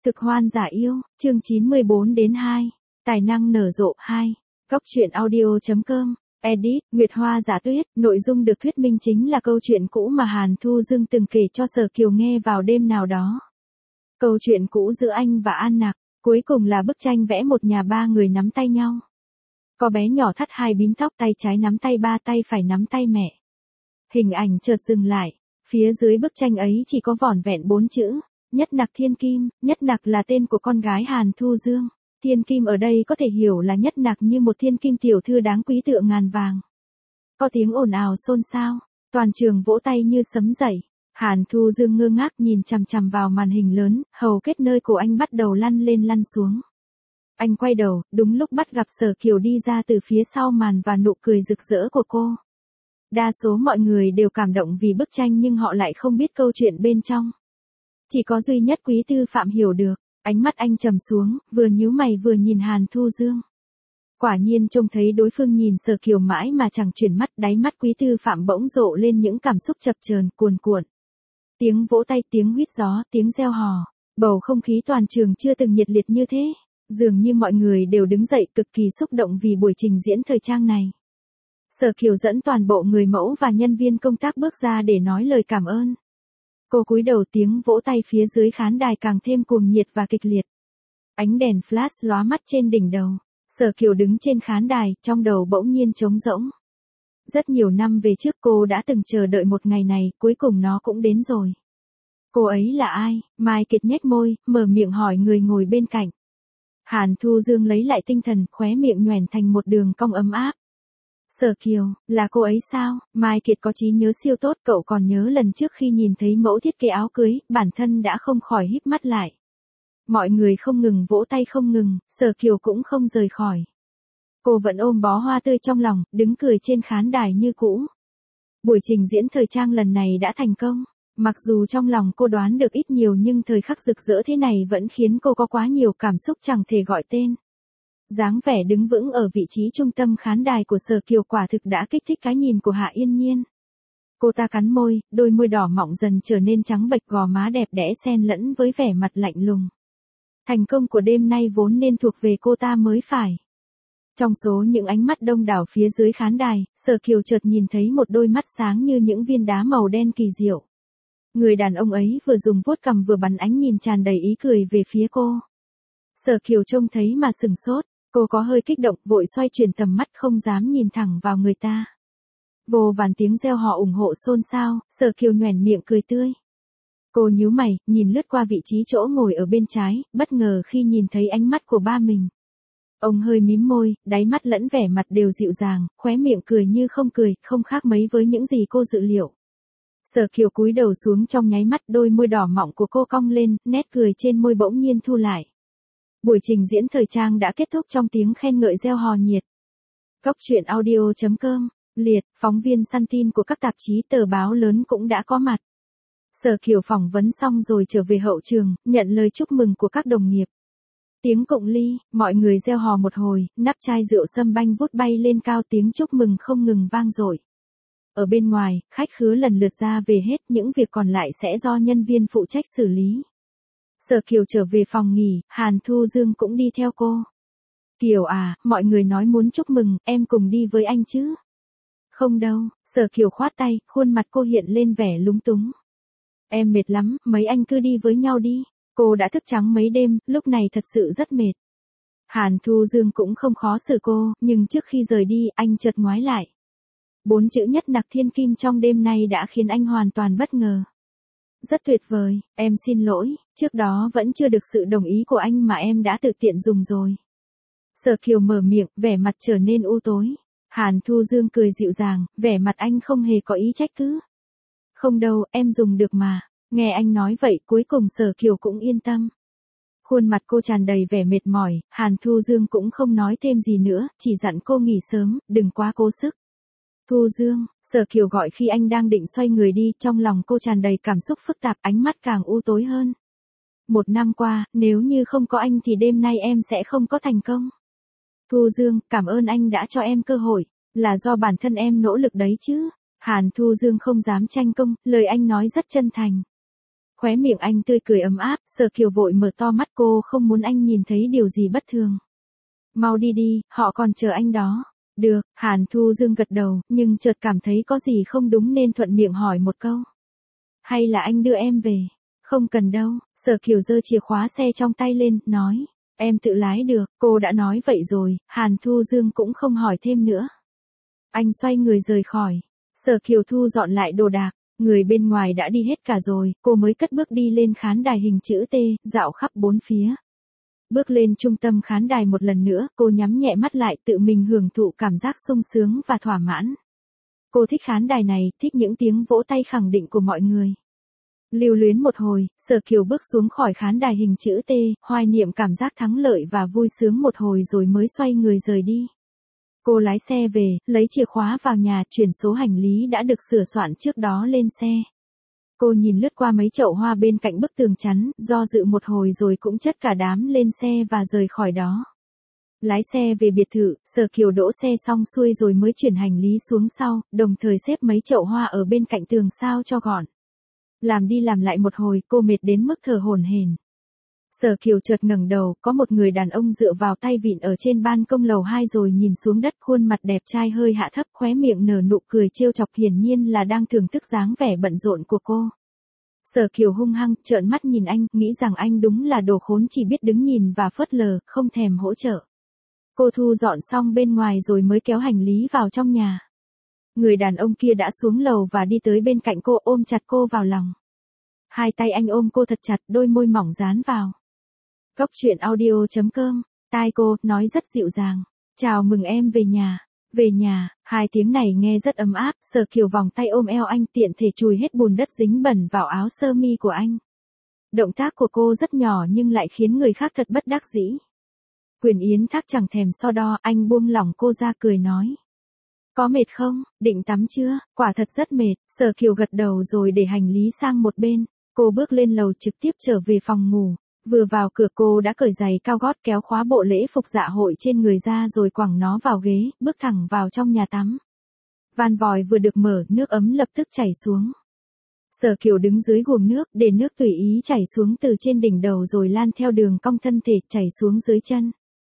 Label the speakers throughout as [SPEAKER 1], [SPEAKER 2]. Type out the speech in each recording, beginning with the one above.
[SPEAKER 1] Cực hoan giả yêu, chương 94-2, tài năng nở rộ 2. Góc truyện audio.com, edit, Nguyệt Hoa Giả Tuyết, nội dung được thuyết minh chính là câu chuyện cũ mà Hàn Thu Dương từng kể cho Sở Kiều nghe vào đêm nào đó. Câu chuyện cũ giữa anh và An Nặc, cuối cùng là bức tranh vẽ một nhà ba người nắm tay nhau. Có bé nhỏ thắt hai bím tóc, tay trái nắm tay ba, tay phải nắm tay mẹ. Hình ảnh chợt dừng lại, phía dưới bức tranh ấy chỉ có vỏn vẹn 4 chữ. Nhất Nặc Thiên Kim. Nhất Nặc là tên của con gái Hàn Thu Dương. Thiên Kim ở đây có thể hiểu là Nhất Nặc như một thiên kim tiểu thư đáng quý tựa ngàn vàng. Có tiếng ồn ào xôn xao, toàn trường vỗ tay như sấm dậy. Hàn Thu Dương ngơ ngác nhìn chằm chằm vào màn hình lớn, hầu kết nơi cổ anh bắt đầu lăn lên lăn xuống. Anh quay đầu, đúng lúc bắt gặp Sở Kiều đi ra từ phía sau màn và nụ cười rực rỡ của cô. Đa số mọi người đều cảm động vì bức tranh nhưng họ lại không biết câu chuyện bên trong. Chỉ có duy nhất Quý Tư Phạm hiểu được, ánh mắt anh trầm xuống, vừa nhíu mày vừa nhìn Hàn Thu Dương. Quả nhiên trông thấy đối phương nhìn Sở Kiều mãi mà chẳng chuyển mắt, đáy mắt Quý Tư Phạm bỗng rộ lên những cảm xúc chập chờn cuồn cuộn. Tiếng vỗ tay, tiếng huýt gió, tiếng reo hò, bầu không khí toàn trường chưa từng nhiệt liệt như thế, dường như mọi người đều đứng dậy cực kỳ xúc động vì buổi trình diễn thời trang này. Sở Kiều dẫn toàn bộ người mẫu và nhân viên công tác bước ra để nói lời cảm ơn. Cô cúi đầu, tiếng vỗ tay phía dưới khán đài càng thêm cuồng nhiệt và kịch liệt. Ánh đèn flash lóa mắt trên đỉnh đầu. Sở Kiều đứng trên khán đài, trong đầu bỗng nhiên trống rỗng. Rất nhiều năm về trước cô đã từng chờ đợi một ngày này, cuối cùng nó cũng đến rồi. Cô ấy là ai? Mai Kiệt nhếch môi, mở miệng hỏi người ngồi bên cạnh. Hàn Thu Dương lấy lại tinh thần, khóe miệng nhoẻn thành một đường cong ấm áp. Sở Kiều, là cô ấy sao? Mai Kiệt có trí nhớ siêu tốt, cậu còn nhớ lần trước khi nhìn thấy mẫu thiết kế áo cưới, bản thân đã không khỏi híp mắt lại. Mọi người không ngừng vỗ tay không ngừng, Sở Kiều cũng không rời khỏi. Cô vẫn ôm bó hoa tươi trong lòng, đứng cười trên khán đài như cũ. Buổi trình diễn thời trang lần này đã thành công. Mặc dù trong lòng cô đoán được ít nhiều nhưng thời khắc rực rỡ thế này vẫn khiến cô có quá nhiều cảm xúc chẳng thể gọi tên. Dáng vẻ đứng vững ở vị trí trung tâm khán đài của Sở Kiều quả thực đã kích thích cái nhìn của Hạ Yên Nhiên. Cô ta cắn môi, đôi môi đỏ mọng dần trở nên trắng bệch, gò má đẹp đẽ xen lẫn với vẻ mặt lạnh lùng. Thành công của đêm nay vốn nên thuộc về cô ta mới phải. Trong số những ánh mắt đông đảo phía dưới khán đài, Sở Kiều chợt nhìn thấy một đôi mắt sáng như những viên đá màu đen kỳ diệu. Người đàn ông ấy vừa dùng vuốt cằm vừa bắn ánh nhìn tràn đầy ý cười về phía cô. Sở Kiều trông thấy mà sửng sốt. Cô có hơi kích động, vội xoay chuyển tầm mắt không dám nhìn thẳng vào người ta. Vô vàn tiếng reo hò ủng hộ xôn xao, Sở Kiều nhoẻn miệng cười tươi. Cô nhíu mày, nhìn lướt qua vị trí chỗ ngồi ở bên trái, bất ngờ khi nhìn thấy ánh mắt của ba mình. Ông hơi mím môi, đáy mắt lẫn vẻ mặt đều dịu dàng, khóe miệng cười như không cười, không khác mấy với những gì cô dự liệu. Sở Kiều cúi đầu xuống trong nháy mắt, đôi môi đỏ mọng của cô cong lên, nét cười trên môi bỗng nhiên thu lại. Buổi trình diễn thời trang đã kết thúc trong tiếng khen ngợi reo hò nhiệt. Góc truyện audio.com, liệt, phóng viên săn tin của các tạp chí tờ báo lớn cũng đã có mặt. Sở Kiều phỏng vấn xong rồi trở về hậu trường, nhận lời chúc mừng của các đồng nghiệp. Tiếng cụng ly, mọi người reo hò một hồi, nắp chai rượu sâm banh vút bay lên cao, tiếng chúc mừng không ngừng vang dội. Ở bên ngoài, khách khứa lần lượt ra về hết, những việc còn lại sẽ do nhân viên phụ trách xử lý. Sở Kiều trở về phòng nghỉ, Hàn Thu Dương cũng đi theo cô. Kiều à, mọi người nói muốn chúc mừng, em cùng đi với anh chứ? Không đâu, Sở Kiều khoát tay, khuôn mặt cô hiện lên vẻ lúng túng. Em mệt lắm, mấy anh cứ đi với nhau đi. Cô đã thức trắng mấy đêm, lúc này thật sự rất mệt. Hàn Thu Dương cũng không khó xử cô, nhưng trước khi rời đi, anh chợt ngoái lại. 4 chữ Nhất Nặc Thiên Kim trong đêm nay đã khiến anh hoàn toàn bất ngờ. Rất tuyệt vời, em xin lỗi, trước đó vẫn chưa được sự đồng ý của anh mà em đã tự tiện dùng rồi. Sở Kiều mở miệng, vẻ mặt trở nên u tối. Hàn Thu Dương cười dịu dàng, vẻ mặt anh không hề có ý trách cứ. Không đâu, em dùng được mà. Nghe anh nói vậy, cuối cùng Sở Kiều cũng yên tâm. Khuôn mặt cô tràn đầy vẻ mệt mỏi, Hàn Thu Dương cũng không nói thêm gì nữa, chỉ dặn cô nghỉ sớm, đừng quá cố sức. Thu Dương, Sở Kiều gọi khi anh đang định xoay người đi, trong lòng cô tràn đầy cảm xúc phức tạp, ánh mắt càng u tối hơn. 1 năm qua, nếu như không có anh thì đêm nay em sẽ không có thành công. Thu Dương, cảm ơn anh đã cho em cơ hội, là do bản thân em nỗ lực đấy chứ. Hàn Thu Dương không dám tranh công, lời anh nói rất chân thành. Khóe miệng anh tươi cười ấm áp, Sở Kiều vội mở to mắt, cô không muốn anh nhìn thấy điều gì bất thường. Mau đi đi, họ còn chờ anh đó. Được, Hàn Thu Dương gật đầu, nhưng chợt cảm thấy có gì không đúng nên thuận miệng hỏi một câu. Hay là anh đưa em về? Không cần đâu, Sở Kiều giơ chìa khóa xe trong tay lên, nói. Em tự lái được, cô đã nói vậy rồi, Hàn Thu Dương cũng không hỏi thêm nữa. Anh xoay người rời khỏi. Sở Kiều thu dọn lại đồ đạc, người bên ngoài đã đi hết cả rồi, cô mới cất bước đi lên khán đài hình chữ T, dạo khắp bốn phía. Bước lên trung tâm khán đài một lần nữa, cô nhắm nhẹ mắt lại tự mình hưởng thụ cảm giác sung sướng và thỏa mãn. Cô thích khán đài này, thích những tiếng vỗ tay khẳng định của mọi người. Lưu luyến một hồi, Sở Kiều bước xuống khỏi khán đài hình chữ T, hoài niệm cảm giác thắng lợi và vui sướng một hồi rồi mới xoay người rời đi. Cô lái xe về, lấy chìa khóa vào nhà, chuyển số hành lý đã được sửa soạn trước đó lên xe. Cô nhìn lướt qua mấy chậu hoa bên cạnh bức tường chắn, do dự một hồi rồi cũng chất cả đám lên xe và rời khỏi đó. Lái xe về biệt thự, Sở Kiều đỗ xe xong xuôi rồi mới chuyển hành lý xuống sau, đồng thời xếp mấy chậu hoa ở bên cạnh tường sao cho gọn. Làm đi làm lại một hồi, cô mệt đến mức thở hổn hển. Sở Kiều chợt ngẩng đầu, có một người đàn ông dựa vào tay vịn ở trên ban công lầu 2 rồi nhìn xuống đất, khuôn mặt đẹp trai hơi hạ thấp, khóe miệng nở nụ cười trêu chọc, hiển nhiên là đang thưởng thức dáng vẻ bận rộn của cô. Sở Kiều hung hăng trợn mắt nhìn anh, nghĩ rằng anh đúng là đồ khốn chỉ biết đứng nhìn và phớt lờ, không thèm hỗ trợ. Cô thu dọn xong bên ngoài rồi mới kéo hành lý vào trong nhà. Người đàn ông kia đã xuống lầu và đi tới bên cạnh cô, ôm chặt cô vào lòng. Hai tay anh ôm cô thật chặt, đôi môi mỏng dán vào. Cốc truyện audio.com, tai cô, nói rất dịu dàng. Chào mừng em về nhà. Về nhà, hai tiếng này nghe rất ấm áp, Sở Kiều vòng tay ôm eo anh, tiện thể chùi hết bùn đất dính bẩn vào áo sơ mi của anh. Động tác của cô rất nhỏ nhưng lại khiến người khác thật bất đắc dĩ. Quyền Yến Thác chẳng thèm so đo, anh buông lỏng cô ra cười nói. Có mệt không, định tắm chưa? Quả thật rất mệt, Sở Kiều gật đầu rồi để hành lý sang một bên. Cô bước lên lầu trực tiếp trở về phòng ngủ. Vừa vào cửa cô đã cởi giày cao gót, kéo khóa bộ lễ phục dạ hội trên người ra rồi quẳng nó vào ghế, bước thẳng vào trong nhà tắm. Van vòi vừa được mở, nước ấm lập tức chảy xuống. Sở Kiều đứng dưới guồng nước, để nước tùy ý chảy xuống từ trên đỉnh đầu rồi lan theo đường cong thân thể, chảy xuống dưới chân.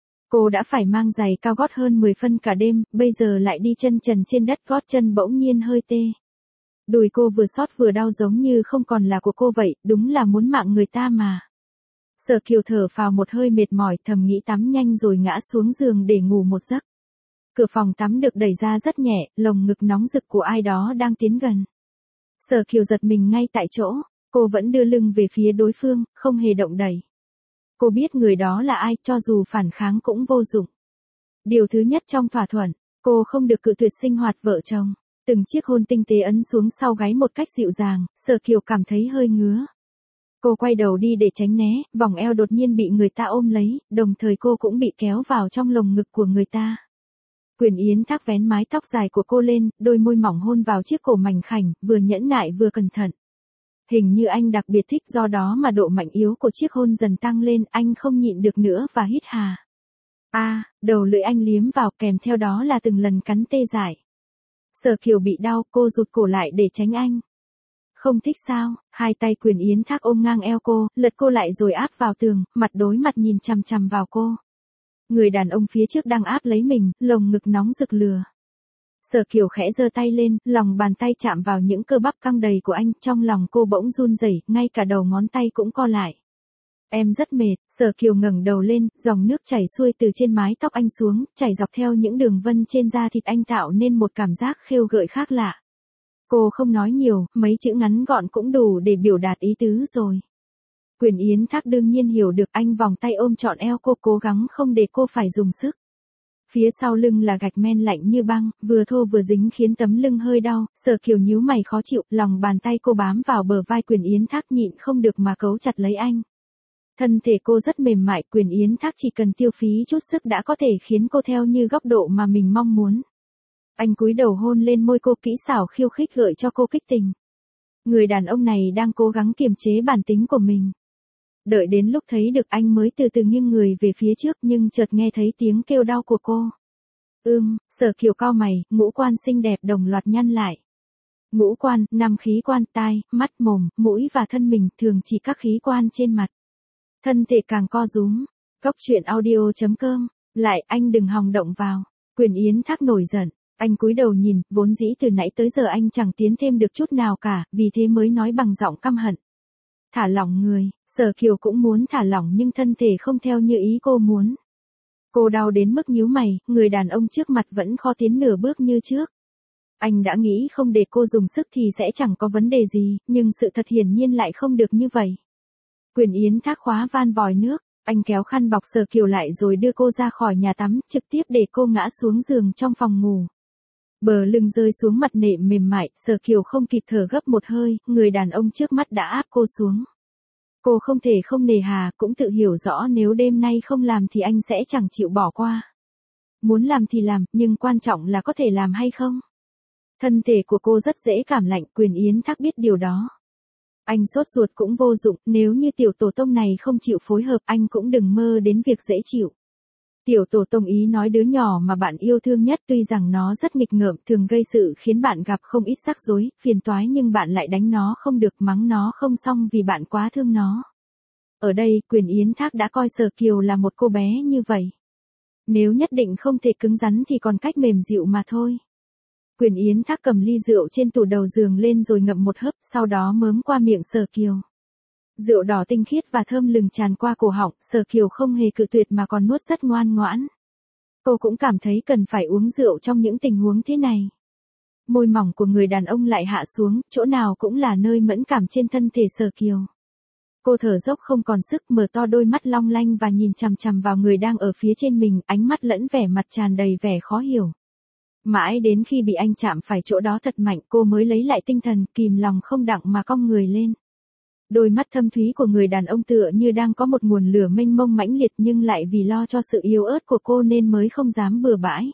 [SPEAKER 1] Cô đã phải mang giày cao gót hơn 10 phân cả đêm, bây giờ lại đi chân trần trên đất, gót chân bỗng nhiên hơi tê. Đùi cô vừa xót vừa đau giống như không còn là của cô vậy, đúng là muốn mạng người ta mà. Sở Kiều thở phào một hơi mệt mỏi, thầm nghĩ tắm nhanh rồi ngã xuống giường để ngủ một giấc. Cửa phòng tắm được đẩy ra rất nhẹ, lồng ngực nóng rực của ai đó đang tiến gần. Sở Kiều giật mình ngay tại chỗ, cô vẫn đưa lưng về phía đối phương, không hề động đậy. Cô biết người đó là ai, cho dù phản kháng cũng vô dụng. Điều thứ nhất trong thỏa thuận, cô không được cự tuyệt sinh hoạt vợ chồng. Từng chiếc hôn tinh tế ấn xuống sau gáy một cách dịu dàng, Sở Kiều cảm thấy hơi ngứa. Cô quay đầu đi để tránh né, vòng eo đột nhiên bị người ta ôm lấy, đồng thời cô cũng bị kéo vào trong lồng ngực của người ta. Quyền Yến Thác vén mái tóc dài của cô lên, đôi môi mỏng hôn vào chiếc cổ mảnh khảnh, vừa nhẫn nại vừa cẩn thận. Hình như anh đặc biệt thích, do đó mà độ mạnh yếu của chiếc hôn dần tăng lên, anh không nhịn được nữa và hít hà. Đầu lưỡi anh liếm vào, kèm theo đó là từng lần cắn tê dại. Sở Kiều bị đau, cô rụt cổ lại để tránh anh. Không thích sao? Hai tay Quyền Yến Thác ôm ngang eo cô, lật cô lại rồi áp vào tường, mặt đối mặt nhìn chằm chằm vào cô. Người đàn ông phía trước đang áp lấy mình, lồng ngực nóng rực lửa. Sở Kiều khẽ giơ tay lên, lòng bàn tay chạm vào những cơ bắp căng đầy của anh, trong lòng cô bỗng run rẩy, ngay cả đầu ngón tay cũng co lại. Em rất mệt, Sở Kiều ngẩng đầu lên, dòng nước chảy xuôi từ trên mái tóc anh xuống, chảy dọc theo những đường vân trên da thịt anh tạo nên một cảm giác khêu gợi khác lạ. Cô không nói nhiều, mấy chữ ngắn gọn cũng đủ để biểu đạt ý tứ rồi. Quyền Yến Thác đương nhiên hiểu được, anh vòng tay ôm trọn eo cô, cố gắng không để cô phải dùng sức. Phía sau lưng là gạch men lạnh như băng, vừa thô vừa dính khiến tấm lưng hơi đau, Sở Kiều nhíu mày khó chịu, lòng bàn tay cô bám vào bờ vai Quyền Yến Thác, nhịn không được mà cấu chặt lấy anh. Thân thể cô rất mềm mại, Quyền Yến Thác chỉ cần tiêu phí chút sức đã có thể khiến cô theo như góc độ mà mình mong muốn. Anh cúi đầu hôn lên môi cô, kỹ xảo khiêu khích gợi cho cô kích tình. Người đàn ông này đang cố gắng kiềm chế bản tính của mình. Đợi đến lúc thấy được anh mới từ từ nghiêng người về phía trước, nhưng chợt nghe thấy tiếng kêu đau của cô. Sở Kiều cau mày, ngũ quan xinh đẹp đồng loạt nhăn lại. Ngũ quan, năm khí quan tai, mắt, mồm, mũi và thân mình thường chỉ các khí quan trên mặt. Thân thể càng co rúm. Góc truyện audio.com. Lại, anh đừng hòng động vào. Quyền Yến Thác nổi giận. Anh cúi đầu nhìn, vốn dĩ từ nãy tới giờ anh chẳng tiến thêm được chút nào cả, vì thế mới nói bằng giọng căm hận. Thả lỏng người, Sở Kiều cũng muốn thả lỏng nhưng thân thể không theo như ý cô muốn. Cô đau đến mức nhíu mày, người đàn ông trước mặt vẫn khó tiến nửa bước như trước. Anh đã nghĩ không để cô dùng sức thì sẽ chẳng có vấn đề gì, nhưng sự thật hiển nhiên lại không được như vậy. Quyền Yến Thác khóa van vòi nước, anh kéo khăn bọc Sở Kiều lại rồi đưa cô ra khỏi nhà tắm, trực tiếp để cô ngã xuống giường trong phòng ngủ. Bờ lưng rơi xuống mặt nệm mềm mại, Sở Kiều không kịp thở gấp một hơi, người đàn ông trước mắt đã áp cô xuống. Cô không thể không nề hà, cũng tự hiểu rõ nếu đêm nay không làm thì anh sẽ chẳng chịu bỏ qua. Muốn làm thì làm, nhưng quan trọng là có thể làm hay không. Thân thể của cô rất dễ cảm lạnh, Quyền Yến Thác biết điều đó. Anh sốt ruột cũng vô dụng, nếu như tiểu tổ tông này không chịu phối hợp anh cũng đừng mơ đến việc dễ chịu. Tiểu tổ tông ý nói đứa nhỏ mà bạn yêu thương nhất tuy rằng nó rất nghịch ngợm thường gây sự khiến bạn gặp không ít rắc rối, phiền toái nhưng bạn lại đánh nó không được mắng nó không xong vì bạn quá thương nó. Ở đây Quyền Yến Thác đã coi Sở Kiều là một cô bé như vậy. Nếu nhất định không thể cứng rắn thì còn cách mềm dịu mà thôi. Quyền Yến Thác cầm ly rượu trên tủ đầu giường lên rồi ngậm một hớp, sau đó mớm qua miệng Sở Kiều. Rượu đỏ tinh khiết và thơm lừng tràn qua cổ họng, Sở Kiều không hề cự tuyệt mà còn nuốt rất ngoan ngoãn. Cô cũng cảm thấy cần phải uống rượu trong những tình huống thế này. Môi mỏng của người đàn ông lại hạ xuống, chỗ nào cũng là nơi mẫn cảm trên thân thể Sở Kiều. Cô thở dốc không còn sức, mở to đôi mắt long lanh và nhìn chằm chằm vào người đang ở phía trên mình, ánh mắt lẫn vẻ mặt tràn đầy vẻ khó hiểu. Mãi đến khi bị anh chạm phải chỗ đó thật mạnh cô mới lấy lại tinh thần, kìm lòng không đặng mà cong người lên. Đôi mắt thâm thúy của người đàn ông tựa như đang có một nguồn lửa mênh mông mãnh liệt nhưng lại vì lo cho sự yếu ớt của cô nên mới không dám bừa bãi.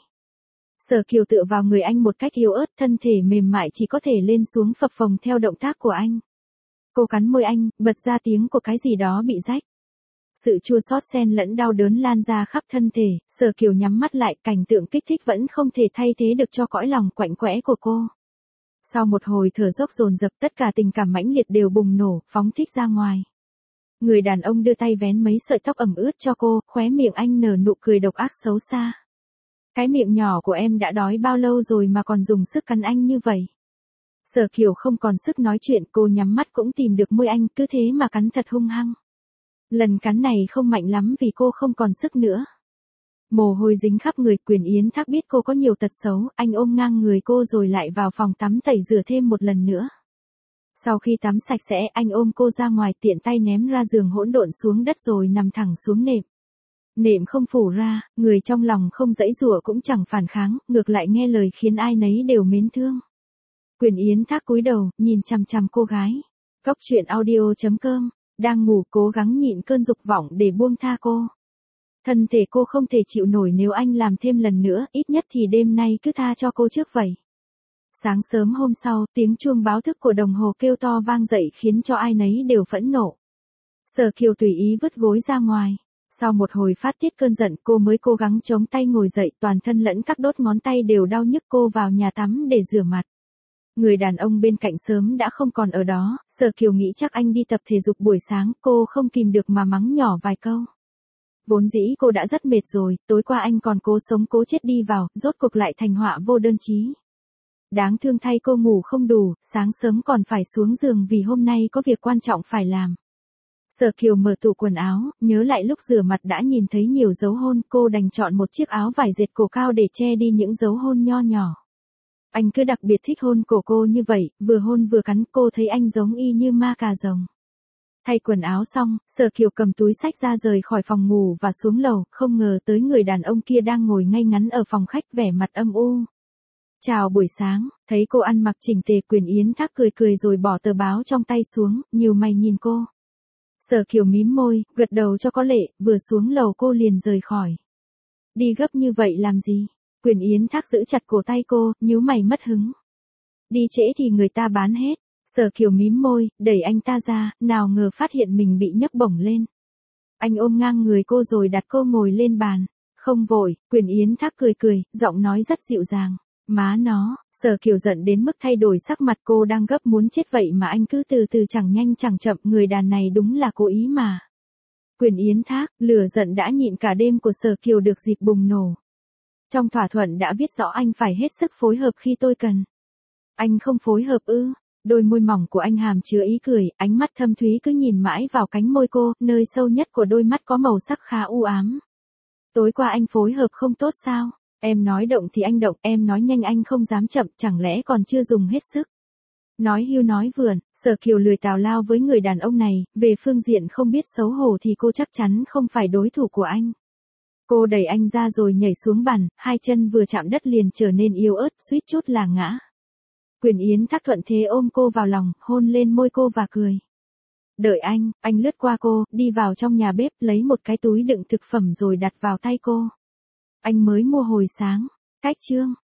[SPEAKER 1] Sở Kiều tựa vào người anh một cách yếu ớt, thân thể mềm mại chỉ có thể lên xuống phập phồng theo động tác của anh. Cô cắn môi anh, bật ra tiếng của cái gì đó bị rách. Sự chua xót xen lẫn đau đớn lan ra khắp thân thể, Sở Kiều nhắm mắt lại, cảnh tượng kích thích vẫn không thể thay thế được cho cõi lòng quạnh quẽ của cô. Sau một hồi thở dốc dồn dập tất cả tình cảm mãnh liệt đều bùng nổ, phóng thích ra ngoài. Người đàn ông đưa tay vén mấy sợi tóc ẩm ướt cho cô, khóe miệng anh nở nụ cười độc ác xấu xa. Cái miệng nhỏ của em đã đói bao lâu rồi mà còn dùng sức cắn anh như vậy. Sở Kiều không còn sức nói chuyện, cô nhắm mắt cũng tìm được môi anh, cứ thế mà cắn thật hung hăng. Lần cắn này không mạnh lắm vì cô không còn sức nữa. Mồ hôi dính khắp người, Quyền Yến Thác biết cô có nhiều tật xấu, anh ôm ngang người cô rồi lại vào phòng tắm tẩy rửa thêm một lần nữa. Sau khi tắm sạch sẽ, anh ôm cô ra ngoài tiện tay ném ra giường hỗn độn xuống đất rồi nằm thẳng xuống nệm. Nệm không phủ ra, người trong lòng không giãy giụa cũng chẳng phản kháng, ngược lại nghe lời khiến ai nấy đều mến thương. Quyền Yến Thác cúi đầu, nhìn chằm chằm cô gái. Góc truyện audio.com, đang ngủ cố gắng nhịn cơn dục vọng để buông tha cô. Thân thể cô không thể chịu nổi nếu anh làm thêm lần nữa, ít nhất thì đêm nay cứ tha cho cô trước vậy. Sáng sớm hôm sau, tiếng chuông báo thức của đồng hồ kêu to vang dậy khiến cho ai nấy đều phẫn nộ. Sở Kiều tùy ý vứt gối ra ngoài. Sau một hồi phát tiết cơn giận cô mới cố gắng chống tay ngồi dậy, toàn thân lẫn các đốt ngón tay đều đau nhức. Cô vào nhà tắm để rửa mặt. Người đàn ông bên cạnh sớm đã không còn ở đó, Sở Kiều nghĩ chắc anh đi tập thể dục buổi sáng, cô không kìm được mà mắng nhỏ vài câu. Vốn dĩ cô đã rất mệt rồi, tối qua anh còn cố sống cố chết đi vào, rốt cuộc lại thành họa vô đơn chí. Đáng thương thay cô ngủ không đủ, sáng sớm còn phải xuống giường vì hôm nay có việc quan trọng phải làm. Sở Kiều mở tủ quần áo, nhớ lại lúc rửa mặt đã nhìn thấy nhiều dấu hôn, cô đành chọn một chiếc áo vải dệt cổ cao để che đi những dấu hôn nho nhỏ. Anh cứ đặc biệt thích hôn cổ cô như vậy, vừa hôn vừa cắn, cô thấy anh giống y như ma cà rồng. Thay quần áo xong, Sở Kiều cầm túi xách ra rời khỏi phòng ngủ và xuống lầu, không ngờ tới người đàn ông kia đang ngồi ngay ngắn ở phòng khách vẻ mặt âm u. Chào buổi sáng, thấy cô ăn mặc chỉnh tề, Quyền Yến Thác cười cười rồi bỏ tờ báo trong tay xuống, nhíu mày nhìn cô. Sở Kiều mím môi, gật đầu cho có lệ, vừa xuống lầu cô liền rời khỏi. Đi gấp như vậy làm gì? Quyền Yến Thác giữ chặt cổ tay cô, nhíu mày mất hứng. Đi trễ thì người ta bán hết. Sở Kiều mím môi, đẩy anh ta ra, nào ngờ phát hiện mình bị nhấc bổng lên. Anh ôm ngang người cô rồi đặt cô ngồi lên bàn. Không vội, Quyền Yến Thác cười cười, giọng nói rất dịu dàng. Má nó, Sở Kiều giận đến mức thay đổi sắc mặt, cô đang gấp muốn chết vậy mà anh cứ từ từ chẳng nhanh chẳng chậm, người đàn này đúng là cố ý mà. Quyền Yến Thác, lửa giận đã nhịn cả đêm của Sở Kiều được dịp bùng nổ. Trong thỏa thuận đã viết rõ anh phải hết sức phối hợp khi tôi cần. Anh không phối hợp ư? Đôi môi mỏng của anh hàm chứa ý cười, ánh mắt thâm thúy cứ nhìn mãi vào cánh môi cô, nơi sâu nhất của đôi mắt có màu sắc khá u ám. Tối qua anh phối hợp không tốt sao? Em nói động thì anh động, em nói nhanh anh không dám chậm, chẳng lẽ còn chưa dùng hết sức? Nói hưu nói vượn, Sở Kiều lười tào lao với người đàn ông này, về phương diện không biết xấu hổ thì cô chắc chắn không phải đối thủ của anh. Cô đẩy anh ra rồi nhảy xuống bàn, hai chân vừa chạm đất liền trở nên yếu ớt, suýt chút là ngã. Quyền Yến Thác thuận thế ôm cô vào lòng, hôn lên môi cô và cười. Đợi anh lướt qua cô, đi vào trong nhà bếp, lấy một cái túi đựng thực phẩm rồi đặt vào tay cô. Anh mới mua hồi sáng. Cách chương